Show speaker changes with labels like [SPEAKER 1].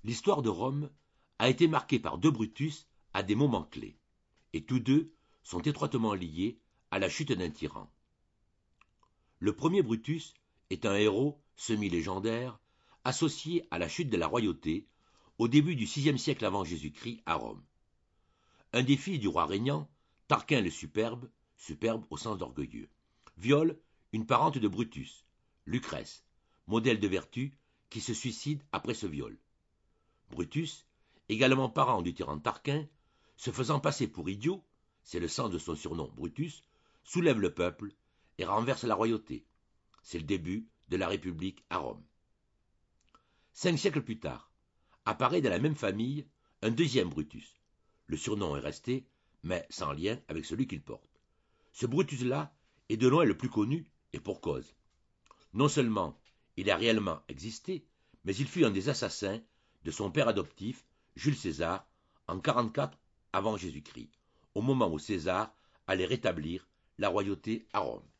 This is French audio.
[SPEAKER 1] L'histoire de Rome a été marquée par deux Brutus à des moments clés, et tous deux sont étroitement liés à la chute d'un tyran. Le premier Brutus est un héros semi-légendaire associé à la chute de la royauté au début du VIe siècle avant Jésus-Christ à Rome. Un des fils du roi régnant, Tarquin le Superbe, superbe au sens d'orgueilleux, viole une parente de Brutus, Lucrèce, modèle de vertu, qui se suicide après ce viol. Brutus, également parent du tyran Tarquin, se faisant passer pour idiot, c'est le sens de son surnom Brutus, soulève le peuple et renverse la royauté. C'est le début de la République à Rome. 5 siècles plus tard, apparaît dans la même famille un deuxième Brutus. Le surnom est resté, mais sans lien avec celui qu'il porte. Ce Brutus-là est de loin le plus connu, et pour cause. Non seulement il a réellement existé, mais il fut un des assassins de son père adoptif, Jules César, en 44 avant Jésus-Christ, au moment où César allait rétablir la royauté à Rome.